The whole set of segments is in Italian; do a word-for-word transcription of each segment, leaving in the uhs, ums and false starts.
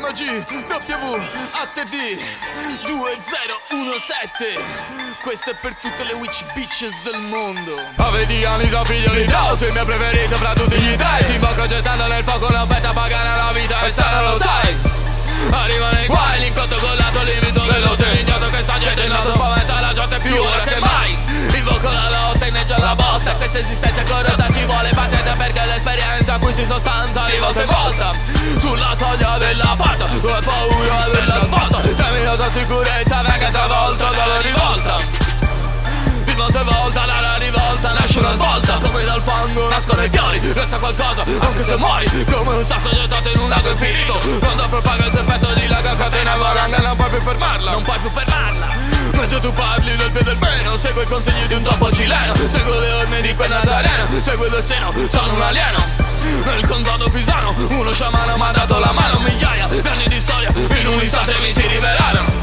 M G W A T D due zero uno sette. Questo è per tutte le witch bitches del mondo. Ave di Anisa, figlio di Zeus, il mio preferito fra tutti gli dei. Ti invoco gettando nel fuoco un'offerta pagana, la vita e strana lo sai. Arrivano i guai, l'incontro con l'alto limite dell'otto. Ignoto che sta gente in noto spaventa la gente più ora che mai. Invoco la lotta, inneggia la botta. Questa esistenza corrotta ci vuole patente, perché l'esperienza qui si sostanza di volta in volta. Sulla soglia della porta, ho paura dell'asfalto. Cammino tra sicurezza, venga travolto dalla rivolta. Di volta in volta dalla rivolta nasce una svolta. Come dal fango nascono i fiori, resta qualcosa anche se muori. Come un sasso gettato in un lago infinito. Quando propaga il suo effetto di lago a catena valanga, non puoi più fermarla, non puoi più fermarla. Mentre tu parli del piede del meno, seguo i consigli di un topo cileno. Seguo le orme di quel nazareno, seguo il seno, sono un alieno. Nel condono pisano, uno sciamano m'ha dato la mano. Migliaia di anni di storia, in un istante mi si rivelarono.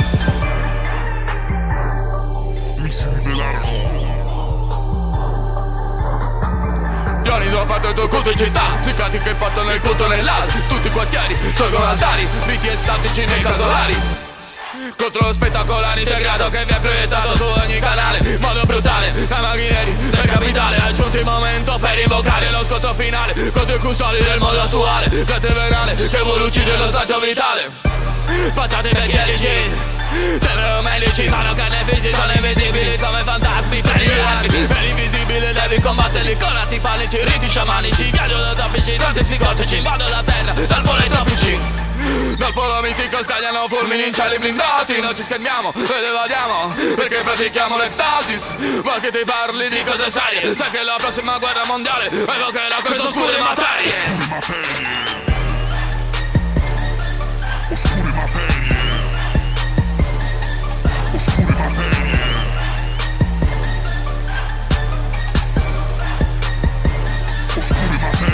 Mi si rivelarono. Giorni sono partito culto in città, ziccati che portano il culto nell'Asia. Tutti i quartieri sorgono altari, riti estatici nei casolari. Contro lo spettacolare integrato che vi è proiettato su ogni canale. In modo brutale, dai macchineri del capitale. È giunto il momento per invocare lo scontro finale contro i custodi del mondo attuale. Frate venale che vuole uccidere lo stato vitale. Facciate perché elici sembrano medici, sono carnefici, sono invisibili come fantasmi pericolari. Per l'invisibile devi combatterli con atti panici, riti sciamanici, viaggio da topici, santi psicotici. Invado la terra dal polo ai tropici. Dal polo mitico scagliano fulmini in cieli blindati. Non ci schermiamo ed evadiamo perché pratichiamo l'estasis. Ma che ti parli di cose serie, sai che la prossima guerra mondiale evocherà queste oscure materie. Oscure materie. Oscure materie. Oscure materie. Oscure materie.